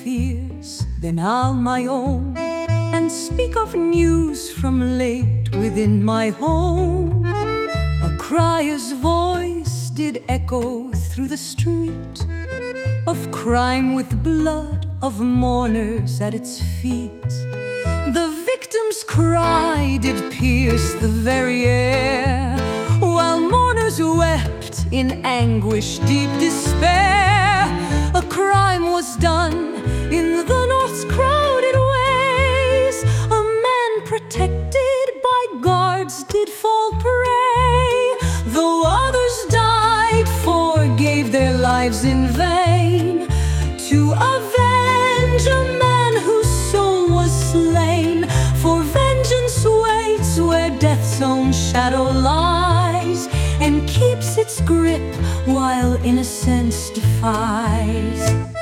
fierce than I'll my own, and speak of news from late within my home. A crier's voice did echo through the street, of crime with blood, of mourners at its feet. The victim's cry did pierce the very air, while mourners wept in anguish, deep despair. A crime was done in the North's crowded ways. A man protected by guards did fall prey, though others died, forgave their lives in vain, to avenge a man whose soul was slain. For vengeance waits where death's own shadow lies, and keeps its grip while innocence defies.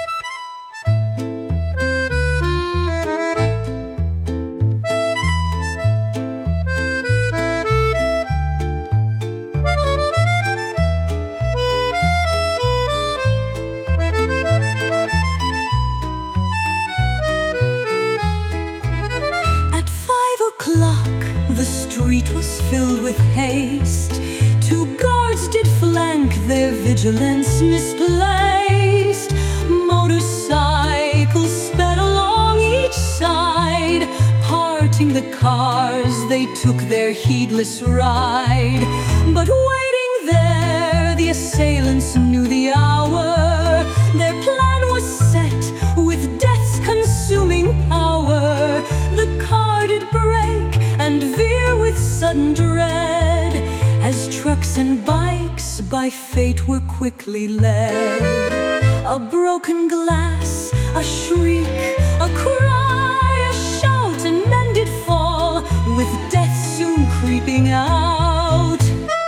At 5 o'clock the street was filled with haste. 2 guards did flank, their vigilance misplaced. Motorcycles sped along each side, parting the cars, they took their heedless ride. But waiting there, the assailants knew the hour. Their plan was set with death's consuming power. The car did break and veer with sudden dread, as trucks and bikes by fate were quickly led. A broken glass, a shriek, a cry, a shout, and men did fall, with death soon creeping out.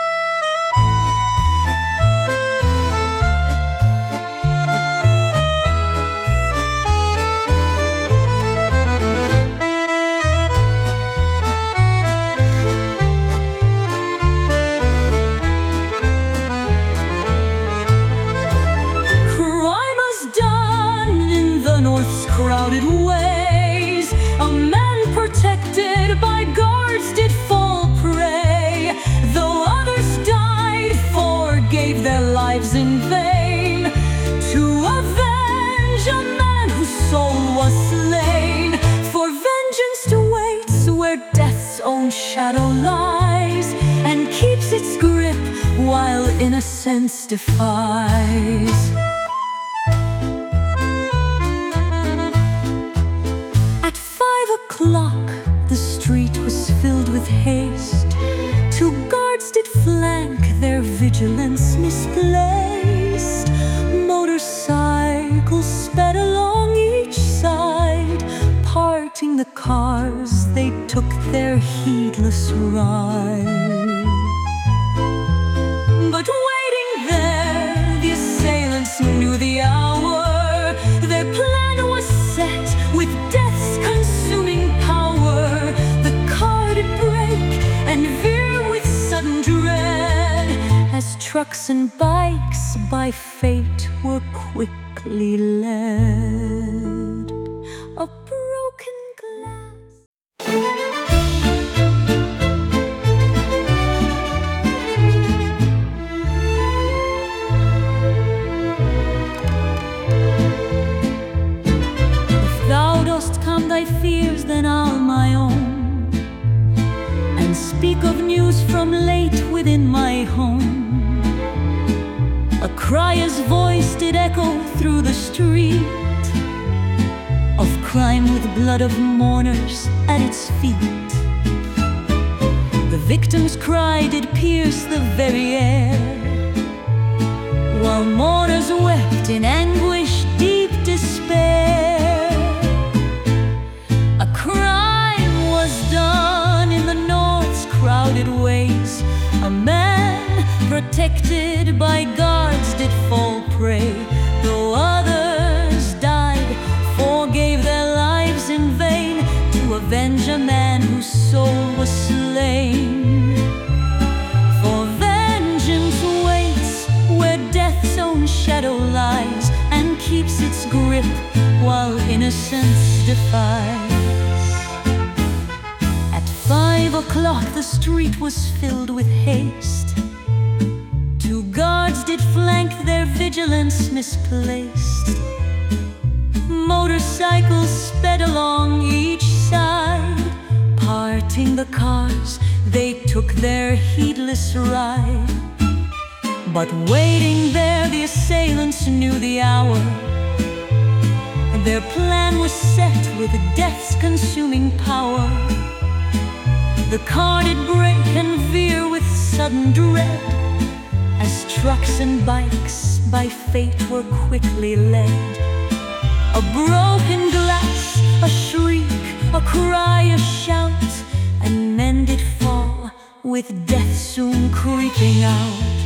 North's crowded ways, a man protected by guards did fall prey, though others died, forgave their lives in vain, to avenge a man whose soul was slain. For vengeance waits where death's own shadow lies, and keeps its grip while innocence defies. The street was filled with haste. 2 guards did flank, their vigilance misplaced. Motorcycles sped along each side, parting the cars, they took their heedless ride. But waiting there, the assailants knew the hour. Their plan was set with death's consuming power. The car did break and veer with sudden dread, as trucks and bikes by fate were quickly led. A broken glass. Thy fears than I'll my own, and speak of news from late within my home. A crier's voice did echo through the street, of crime with blood, of mourners at its feet. The victim's cry did pierce the very air, while mourners wept in anguish, deep despair. Crowded ways, a man protected by guards did fall prey, though others died, forgave their lives in vain, to avenge a man whose soul was slain. For vengeance waits where death's own shadow lies, and keeps its grip while innocence defies. At 5 o'clock the street was filled with haste. 2 guards did flank their vigilance misplaced. Motorcycles sped along each side. Parting the cars, they took their heedless ride. But waiting there, the assailants knew the hour. Their plan was set with death's consuming power. The car did break and veer with sudden dread, as trucks and bikes by fate were quickly led. A broken glass, a shriek, a cry, a shout, and men did fall, with death soon creeping out.